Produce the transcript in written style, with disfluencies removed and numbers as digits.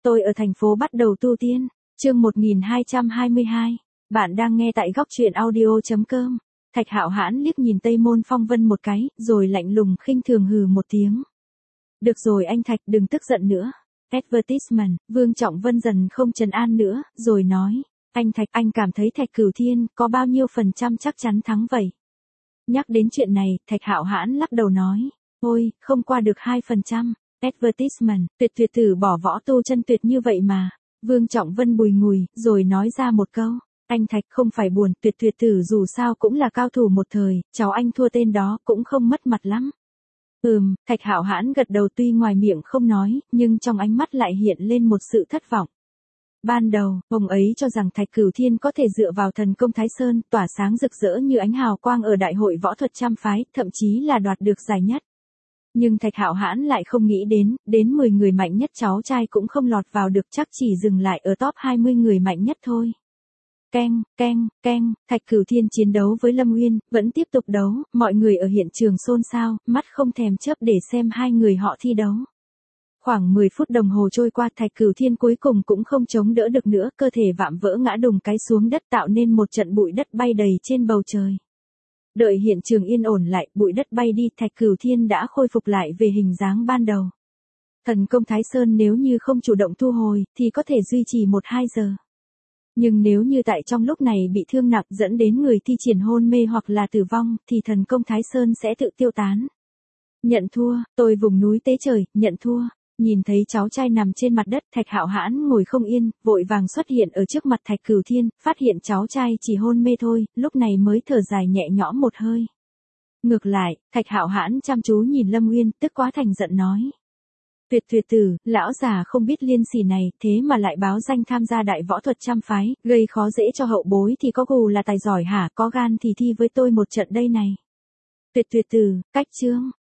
Tôi ở thành phố bắt đầu tu tiên. Chương 1222. Bạn đang nghe tại góc truyện audio.com. Thạch Hạo Hãn liếc nhìn Tây Môn Phong Vân một cái, rồi lạnh lùng khinh thường hừ một tiếng. Được rồi anh Thạch, đừng tức giận nữa. Advertisement. Vương Trọng Vân dần không trấn an nữa, rồi nói. Anh Thạch, anh cảm thấy Thạch Cửu Thiên có bao nhiêu % chắc chắn thắng vậy? Nhắc đến chuyện này, Thạch Hạo Hãn lắc đầu nói. Ôi, không qua được 2%. Advertisement, tuyệt tử bỏ võ tu chân tuyệt như vậy mà. Vương Trọng Vân bùi ngùi, rồi nói ra một câu. Anh Thạch không phải buồn, tuyệt tử dù sao cũng là cao thủ một thời, cháu anh thua tên đó cũng không mất mặt lắm. Thạch Hạo Hãn gật đầu, tuy ngoài miệng không nói, nhưng trong ánh mắt lại hiện lên một sự thất vọng. Ban đầu, ông ấy cho rằng Thạch Cửu Thiên có thể dựa vào thần công Thái Sơn, tỏa sáng rực rỡ như ánh hào quang ở đại hội võ thuật trăm phái, thậm chí là đoạt được giải nhất. Nhưng Thạch Hạo Hãn lại không nghĩ đến 10 người mạnh nhất cháu trai cũng không lọt vào được, chắc chỉ dừng lại ở top 20 người mạnh nhất thôi. Keng, Thạch Cửu Thiên chiến đấu với Lâm Uyên, vẫn tiếp tục đấu, mọi người ở hiện trường xôn xao, mắt không thèm chớp để xem hai người họ thi đấu. Khoảng 10 phút đồng hồ trôi qua, Thạch Cửu Thiên cuối cùng cũng không chống đỡ được nữa, cơ thể vạm vỡ ngã đùng cái xuống đất, tạo nên một trận bụi đất bay đầy trên bầu trời. Đợi hiện trường yên ổn lại, bụi đất bay đi, Thạch Cửu Thiên đã khôi phục lại về hình dáng ban đầu. Thần công Thái Sơn nếu như không chủ động thu hồi, thì có thể duy trì 1-2 giờ. Nhưng nếu như tại trong lúc này bị thương nặng dẫn đến người thi triển hôn mê hoặc là tử vong, thì thần công Thái Sơn sẽ tự tiêu tán. Nhận thua, tôi vùng núi tế trời, nhận thua. Nhìn thấy cháu trai nằm trên mặt đất, Thạch Hạo Hãn ngồi không yên, vội vàng xuất hiện ở trước mặt Thạch Cửu Thiên, phát hiện cháu trai chỉ hôn mê thôi, lúc này mới thở dài nhẹ nhõm một hơi. Ngược lại, Thạch Hạo Hãn chăm chú nhìn Lâm Uyên, tức quá thành giận nói. Tuyệt tử, lão già không biết liêm sỉ này, thế mà lại báo danh tham gia đại võ thuật trăm phái, gây khó dễ cho hậu bối thì có gù là tài giỏi hả, có gan thì thi với tôi một trận đây này. Tuyệt tử, cách chương.